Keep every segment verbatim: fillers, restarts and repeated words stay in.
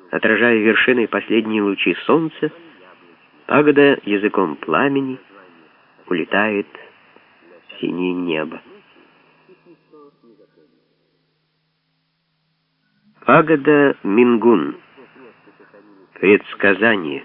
Отражая вершиной последние лучи солнца, пагода языком пламени улетает в синее небо. Пагода Мингун. Предсказание.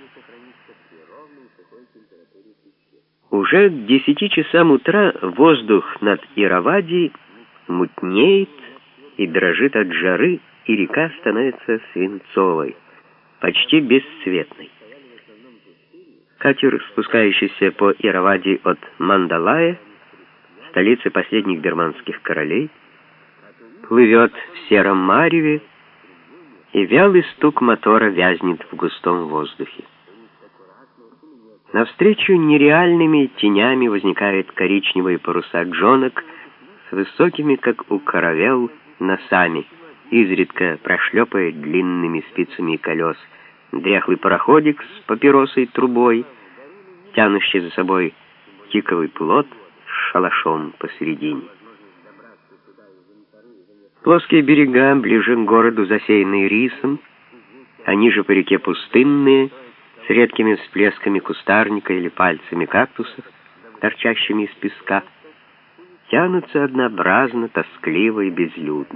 Уже к десяти часам утра воздух над Иравади мутнеет и дрожит от жары, и река становится свинцовой, почти бесцветной. Катер, спускающийся по Иравади от Мандалая, столицы последних бирманских королей, плывет в сером мареве, и вялый стук мотора вязнет в густом воздухе. Навстречу нереальными тенями возникают коричневые паруса джонок с высокими, как у каравелл, носами, изредка прошлепает длинными спицами колес дряхлый пароходик с папиросой трубой, тянущий за собой тиковый плот с шалашом посередине. Плоские берега ближе к городу засеянные рисом, а ниже по реке пустынные, с редкими всплесками кустарника или пальцами кактусов, торчащими из песка, тянутся однообразно, тоскливо и безлюдно.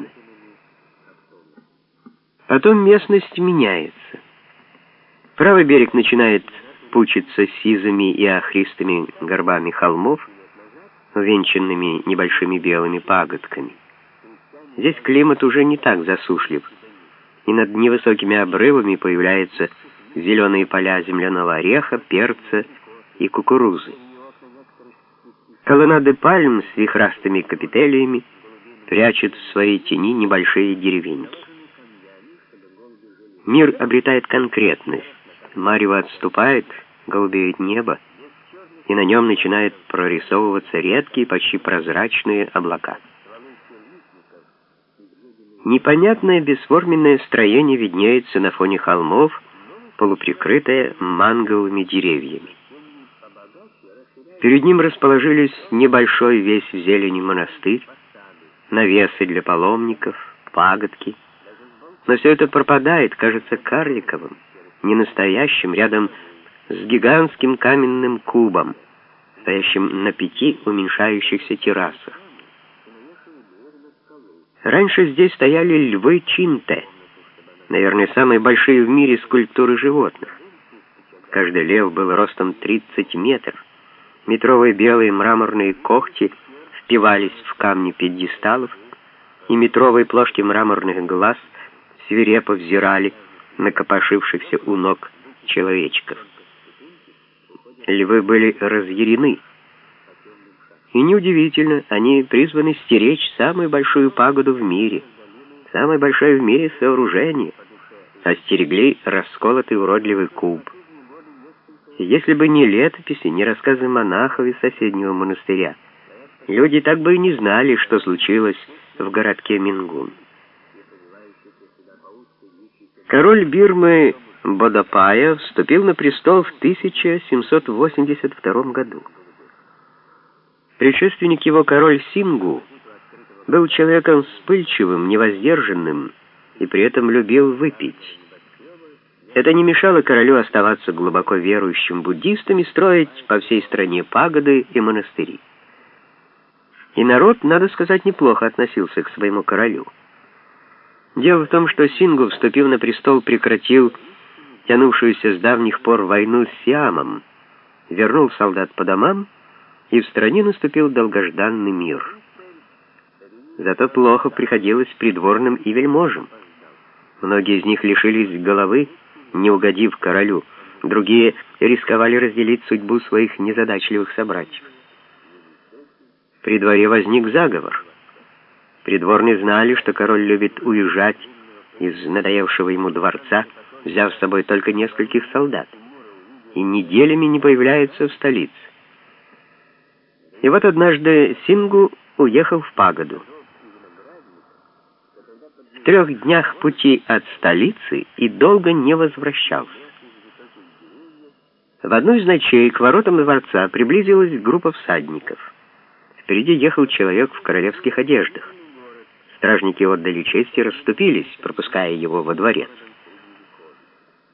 Потом местность меняется. Правый берег начинает пучиться сизыми и охристыми горбами холмов, увенчанными небольшими белыми пагодками. Здесь климат уже не так засушлив, и над невысокими обрывами появляются зеленые поля земляного ореха, перца и кукурузы. Колоннады пальм с вихрастыми капителиями прячут в своей тени небольшие деревеньки. Мир обретает конкретность, марево отступает, голубеет небо, и на нем начинают прорисовываться редкие, почти прозрачные облака. Непонятное бесформенное строение виднеется на фоне холмов, полуприкрытое манговыми деревьями. Перед ним расположились небольшой весь в зелени монастырь, навесы для паломников, пагодки. Но все это пропадает, кажется карликовым, ненастоящим, рядом с гигантским каменным кубом, стоящим на пяти уменьшающихся террасах. Раньше здесь стояли львы Чинте, наверное, самые большие в мире скульптуры животных. Каждый лев был ростом тридцать метров. Метровые белые мраморные когти впивались в камни пьедесталов, и метровые плошки мраморных глаз свирепо взирали на копошившихся у ног человечков. Львы были разъярены. И неудивительно, они призваны стеречь самую большую пагоду в мире, самое большое в мире сооружение, а стерегли расколотый уродливый куб. И если бы не летописи, не рассказы монахов из соседнего монастыря, люди так бы и не знали, что случилось в городке Мингун. Король Бирмы Бодапая вступил на престол в тысяча семьсот восемьдесят втором году. Предшественник его, король Сингу, был человеком вспыльчивым, невоздержанным и при этом любил выпить. Это не мешало королю оставаться глубоко верующим буддистом и строить по всей стране пагоды и монастыри. И народ, надо сказать, неплохо относился к своему королю. Дело в том, что Сингу, вступив на престол, прекратил тянувшуюся с давних пор войну с Сиамом, вернул солдат по домам, и в стране наступил долгожданный мир. Зато плохо приходилось придворным и вельможам. Многие из них лишились головы, не угодив королю, другие рисковали разделить судьбу своих незадачливых собратьев. При дворе возник заговор. Придворные знали, что король любит уезжать из надоевшего ему дворца, взяв с собой только нескольких солдат, и неделями не появляется в столице. И вот однажды Сингу уехал в пагоду. В трех днях пути от столицы и долго не возвращался. В одну из ночей к воротам дворца приблизилась группа всадников. Впереди ехал человек в королевских одеждах. Стражники отдали честь и расступились, пропуская его во дворец.